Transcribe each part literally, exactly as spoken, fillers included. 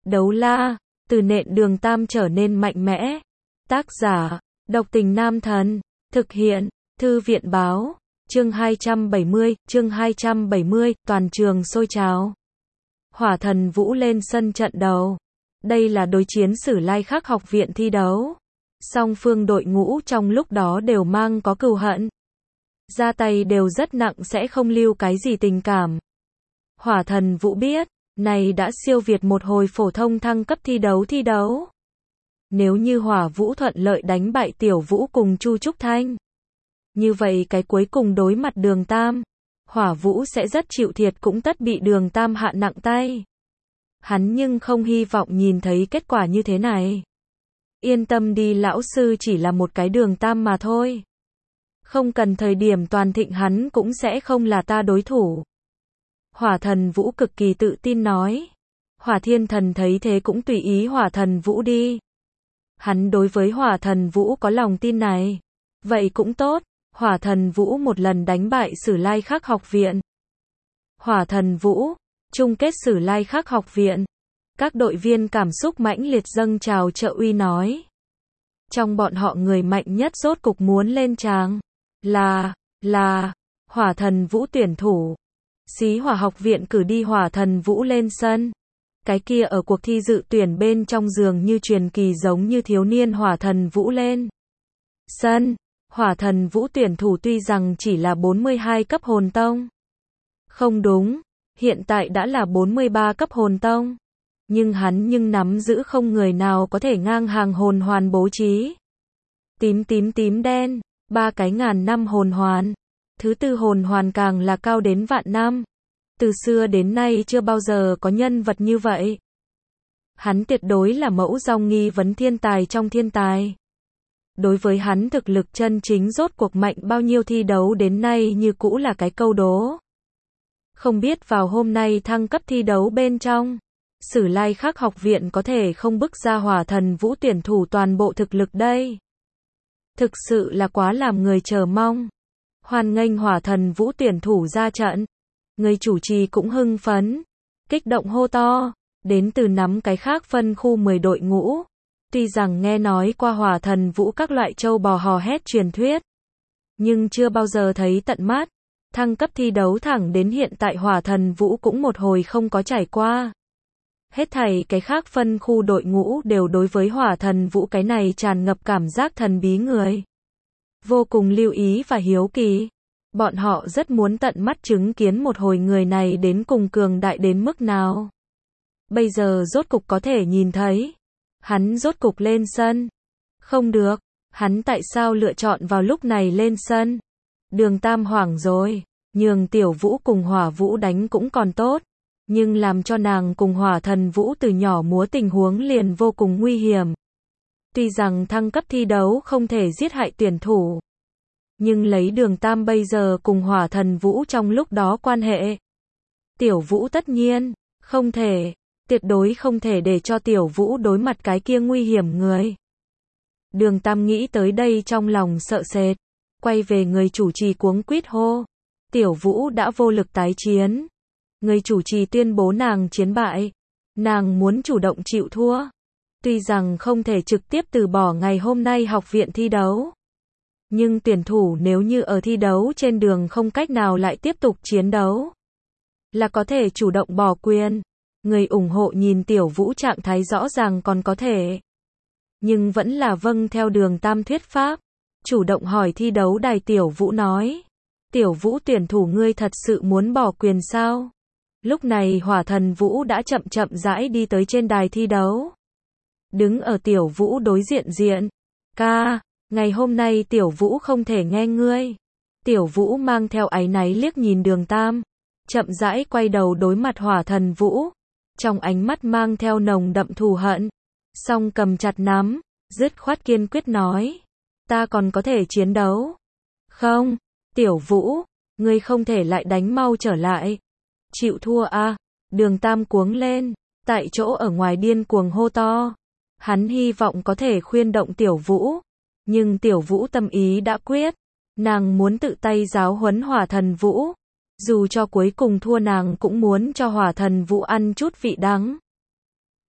Đấu la, từ nện Đường Tam trở nên mạnh mẽ. Tác giả, Độc Tình Nam Thần. Thực hiện, Thư viện Báo. Chương hai trăm bảy mươi, chương hai trăm bảy mươi, toàn trường sôi trào. Hỏa Thần Vũ lên sân trận đấu. Đây là đối chiến Sử Lai Khắc học viện thi đấu. Song phương đội ngũ trong lúc đó đều mang có cừu hận. Ra tay đều rất nặng, sẽ không lưu cái gì tình cảm. Hỏa Thần Vũ biết, này đã siêu việt một hồi phổ thông thăng cấp thi đấu thi đấu. Nếu như Hỏa Vũ thuận lợi đánh bại Tiểu Vũ cùng Chu Trúc Thanh, như vậy cái cuối cùng đối mặt Đường Tam, Hỏa Vũ sẽ rất chịu thiệt, cũng tất bị Đường Tam hạ nặng tay. Hắn nhưng không hy vọng nhìn thấy kết quả như thế này. Yên tâm đi, lão sư chỉ là một cái Đường Tam mà thôi. Không cần thời điểm toàn thịnh hắn cũng sẽ không là ta đối thủ. Hỏa Thần Vũ cực kỳ tự tin nói. Hỏa Thiên Thần thấy thế cũng tùy ý Hỏa Thần Vũ đi. Hắn đối với Hỏa Thần Vũ có lòng tin này. Vậy cũng tốt, Hỏa Thần Vũ một lần đánh bại Sử Lai Khắc học viện. Hỏa Thần Vũ, chung kết Sử Lai Khắc học viện. Các đội viên cảm xúc mãnh liệt dâng trào trợ uy nói. Trong bọn họ người mạnh nhất rốt cục muốn lên tràng. Là, là, Hỏa Thần Vũ tuyển thủ. Xí Hỏa học viện cử đi Hỏa Thần Vũ lên sân. Cái kia ở cuộc thi dự tuyển bên trong dường như truyền kỳ giống như thiếu niên Hỏa Thần Vũ lên sân. Hỏa Thần Vũ tuyển thủ tuy rằng chỉ là bốn mươi hai cấp hồn tông. Không đúng, hiện tại đã là bốn mươi ba cấp hồn tông. Nhưng hắn nhưng nắm giữ không người nào có thể ngang hàng hồn hoàn bố trí. Tím tím tím đen, ba cái ngàn năm hồn hoàn. Thứ tư hồn hoàn càng là cao đến vạn năm. Từ xưa đến nay chưa bao giờ có nhân vật như vậy. Hắn tuyệt đối là mẫu dòng nghi vấn thiên tài trong thiên tài. Đối với hắn thực lực chân chính rốt cuộc mạnh bao nhiêu thi đấu đến nay như cũ là cái câu đố. Không biết vào hôm nay thăng cấp thi đấu bên trong, Sử Lai Khắc học viện có thể không bức ra Hỏa Thần Vũ tuyển thủ toàn bộ thực lực đây. Thực sự là quá làm người chờ mong. Hoan nghênh Hỏa Thần Vũ tuyển thủ ra trận. Người chủ trì cũng hưng phấn, kích động hô to, đến từ nắm cái khác phân khu mười đội ngũ. Tuy rằng nghe nói qua Hỏa Thần Vũ các loại châu bò hò hét truyền thuyết, nhưng chưa bao giờ thấy tận mắt. Thăng cấp thi đấu thẳng đến hiện tại Hỏa Thần Vũ cũng một hồi không có trải qua. Hết thảy cái khác phân khu đội ngũ đều đối với Hỏa Thần Vũ cái này tràn ngập cảm giác thần bí người vô cùng lưu ý và hiếu kỳ. Bọn họ rất muốn tận mắt chứng kiến một hồi người này đến cùng cường đại đến mức nào. Bây giờ rốt cục có thể nhìn thấy. Hắn rốt cục lên sân. Không được, hắn tại sao lựa chọn vào lúc này lên sân? Đường Tam hoảng rồi, nhường Tiểu Vũ cùng Hỏa Vũ đánh cũng còn tốt. Nhưng làm cho nàng cùng Hỏa Thần Vũ từ nhỏ múa tình huống liền vô cùng nguy hiểm. Tuy rằng thăng cấp thi đấu không thể giết hại tuyển thủ, nhưng lấy Đường Tam bây giờ cùng Hỏa Thần Vũ trong lúc đó quan hệ, Tiểu Vũ tất nhiên không thể, tuyệt đối không thể để cho Tiểu Vũ đối mặt cái kia nguy hiểm người. Đường Tam nghĩ tới đây trong lòng sợ sệt, quay về người chủ trì cuống quýt hô. Tiểu Vũ đã vô lực tái chiến. Người chủ trì tuyên bố nàng chiến bại. Nàng muốn chủ động chịu thua. Tuy rằng không thể trực tiếp từ bỏ ngày hôm nay học viện thi đấu, nhưng tuyển thủ nếu như ở thi đấu trên đường không cách nào lại tiếp tục chiến đấu, là có thể chủ động bỏ quyền. Người ủng hộ nhìn Tiểu Vũ trạng thái rõ ràng còn có thể, nhưng vẫn là vâng theo Đường Tam thuyết pháp, chủ động hỏi thi đấu đài. Tiểu Vũ nói, Tiểu Vũ tuyển thủ, ngươi thật sự muốn bỏ quyền sao? Lúc này Hỏa Thần Vũ đã chậm chậm rãi đi tới trên đài thi đấu, đứng ở Tiểu Vũ đối diện diện. Ca, ngày hôm nay Tiểu Vũ không thể nghe ngươi. Tiểu Vũ mang theo áy náy liếc nhìn Đường Tam, chậm rãi quay đầu đối mặt Hỏa Thần Vũ, trong ánh mắt mang theo nồng đậm thù hận, song cầm chặt nắm, dứt khoát kiên quyết nói, ta còn có thể chiến đấu. Không, Tiểu Vũ, ngươi không thể lại đánh, mau trở lại. Chịu thua a. Đường Tam cuống lên, tại chỗ ở ngoài điên cuồng hô to. Hắn hy vọng có thể khuyên động Tiểu Vũ, nhưng Tiểu Vũ tâm ý đã quyết, nàng muốn tự tay giáo huấn Hỏa Thần Vũ. Dù cho cuối cùng thua, nàng cũng muốn cho Hỏa Thần Vũ ăn chút vị đắng.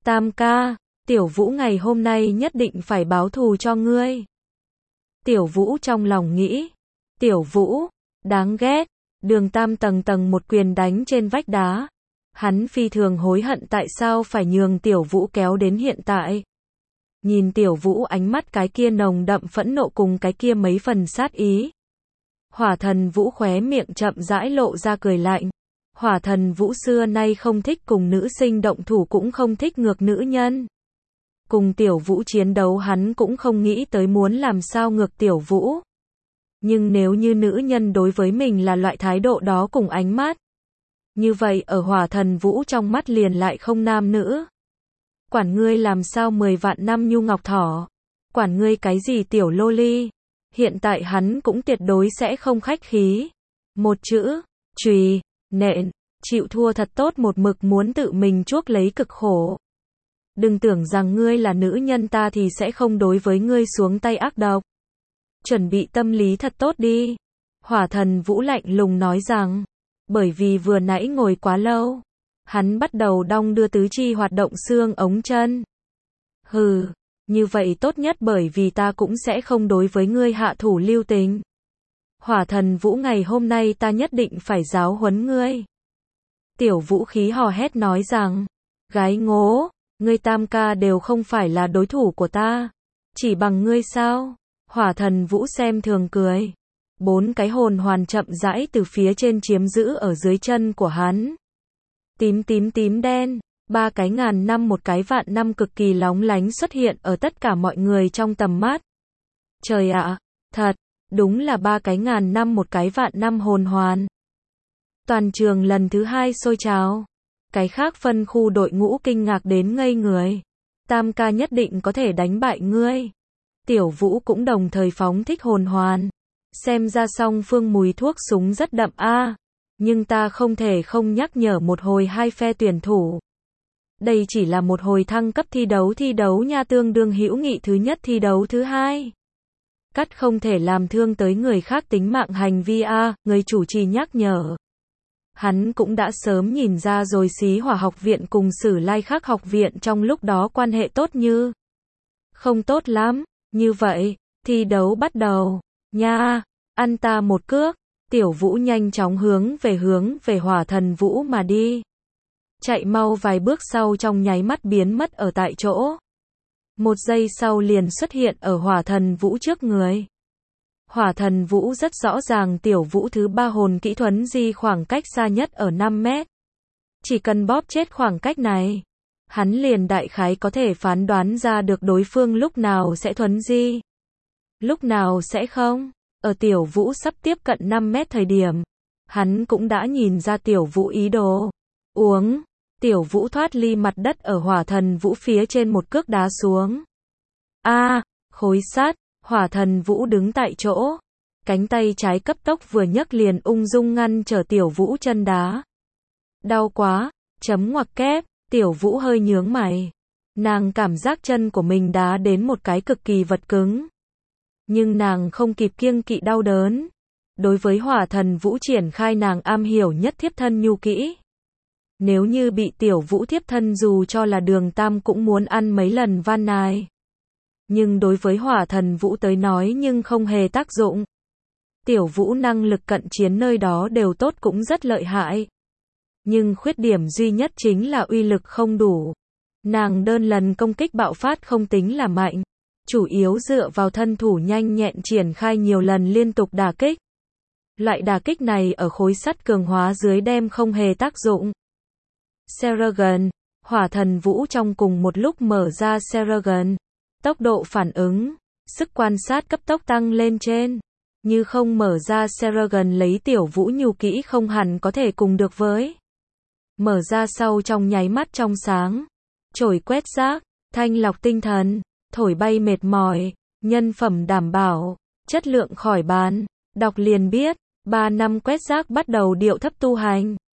Tam ca, Tiểu Vũ ngày hôm nay nhất định phải báo thù cho ngươi. Tiểu Vũ trong lòng nghĩ. Tiểu Vũ, đáng ghét. Đường Tam tầng tầng một quyền đánh trên vách đá. Hắn phi thường hối hận tại sao phải nhường Tiểu Vũ kéo đến hiện tại. Nhìn Tiểu Vũ ánh mắt cái kia nồng đậm phẫn nộ cùng cái kia mấy phần sát ý. Hỏa Thần Vũ khóe miệng chậm rãi lộ ra cười lạnh. Hỏa Thần Vũ xưa nay không thích cùng nữ sinh động thủ, cũng không thích ngược nữ nhân. Cùng Tiểu Vũ chiến đấu hắn cũng không nghĩ tới muốn làm sao ngược Tiểu Vũ. Nhưng nếu như nữ nhân đối với mình là loại thái độ đó cùng ánh mắt, như vậy ở Hỏa Thần Vũ trong mắt liền lại không nam nữ. Quản ngươi làm sao mười vạn năm nhu ngọc thỏ, quản ngươi cái gì tiểu lô ly. Hiện tại hắn cũng tuyệt đối sẽ không khách khí. Một chữ, chùy, nện, chịu thua thật tốt, một mực muốn tự mình chuốc lấy cực khổ. Đừng tưởng rằng ngươi là nữ nhân ta thì sẽ không đối với ngươi xuống tay ác độc. Chuẩn bị tâm lý thật tốt đi. Hỏa Thần Vũ lạnh lùng nói rằng, bởi vì vừa nãy ngồi quá lâu, hắn bắt đầu đong đưa tứ chi hoạt động xương ống chân. Hừ, như vậy tốt nhất, bởi vì ta cũng sẽ không đối với ngươi hạ thủ lưu tình. Hỏa Thần Vũ, ngày hôm nay ta nhất định phải giáo huấn ngươi. Tiểu Vũ khí hò hét nói rằng, gái ngố, ngươi Tam ca đều không phải là đối thủ của ta. Chỉ bằng ngươi sao? Hỏa Thần Vũ xem thường cười. Bốn cái hồn hoàn chậm rãi từ phía trên chiếm giữ ở dưới chân của hắn. Tím tím tím đen, ba cái ngàn năm một cái vạn năm cực kỳ lóng lánh xuất hiện ở tất cả mọi người trong tầm mắt. Trời ạ, thật, đúng là ba cái ngàn năm một cái vạn năm hồn hoàn. Toàn trường lần thứ hai sôi trào. Cái khác phân khu đội ngũ kinh ngạc đến ngây người. Tam ca nhất định có thể đánh bại ngươi. Tiểu Vũ cũng đồng thời phóng thích hồn hoàn. Xem ra song phương mùi thuốc súng rất đậm a. À. Nhưng ta không thể không nhắc nhở một hồi hai phe tuyển thủ. Đây chỉ là một hồi thăng cấp thi đấu thi đấu nha, tương đương hữu nghị thứ nhất thi đấu thứ hai. Cắt không thể làm thương tới người khác tính mạng hành vi a, à, người chủ trì nhắc nhở. Hắn cũng đã sớm nhìn ra rồi, Xí Hỏa học viện cùng Sử Lai Khắc học viện trong lúc đó quan hệ tốt như không tốt lắm. Như vậy, thi đấu bắt đầu. Nha, ăn ta một cước. Tiểu Vũ nhanh chóng hướng về hướng về Hỏa Thần Vũ mà đi. Chạy mau vài bước sau trong nháy mắt biến mất ở tại chỗ. Một giây sau liền xuất hiện ở Hỏa Thần Vũ trước người. Hỏa Thần Vũ rất rõ ràng Tiểu Vũ thứ ba hồn kỹ thuấn di khoảng cách xa nhất ở năm mét. Chỉ cần bóp chết khoảng cách này, hắn liền đại khái có thể phán đoán ra được đối phương lúc nào sẽ thuấn di, lúc nào sẽ không. Ở Tiểu Vũ sắp tiếp cận năm mét thời điểm, hắn cũng đã nhìn ra Tiểu Vũ ý đồ. Uống, Tiểu Vũ thoát ly mặt đất ở Hỏa Thần Vũ phía trên một cước đá xuống. A, à, khối sắt. Hỏa Thần Vũ đứng tại chỗ, cánh tay trái cấp tốc vừa nhấc liền ung dung ngăn trở Tiểu Vũ chân đá. Đau quá, chấm ngoặc kép, Tiểu Vũ hơi nhướng mày. Nàng cảm giác chân của mình đá đến một cái cực kỳ vật cứng. Nhưng nàng không kịp kiêng kỵ đau đớn. Đối với Hỏa Thần Vũ triển khai nàng am hiểu nhất thiếp thân nhu kỹ. Nếu như bị Tiểu Vũ thiếp thân, dù cho là Đường Tam cũng muốn ăn mấy lần van nài. Nhưng đối với Hỏa Thần Vũ tới nói nhưng không hề tác dụng. Tiểu Vũ năng lực cận chiến nơi đó đều tốt, cũng rất lợi hại. Nhưng khuyết điểm duy nhất chính là uy lực không đủ. Nàng đơn lần công kích bạo phát không tính là mạnh. Chủ yếu dựa vào thân thủ nhanh nhẹn triển khai nhiều lần liên tục đả kích. Loại đả kích này ở khối sắt cường hóa dưới đem không hề tác dụng. Seragon, Hỏa Thần Vũ trong cùng một lúc mở ra Seragon. Tốc độ phản ứng, sức quan sát cấp tốc tăng lên trên. Như không mở ra Seragon lấy Tiểu Vũ nhu kỹ không hẳn có thể cùng được với. Mở ra sau trong nháy mắt trong sáng. Chổi quét rác, thanh lọc tinh thần, thổi bay mệt mỏi, nhân phẩm đảm bảo, chất lượng khỏi bàn. Đọc liền biết, ba năm quét rác bắt đầu điệu thấp tu hành.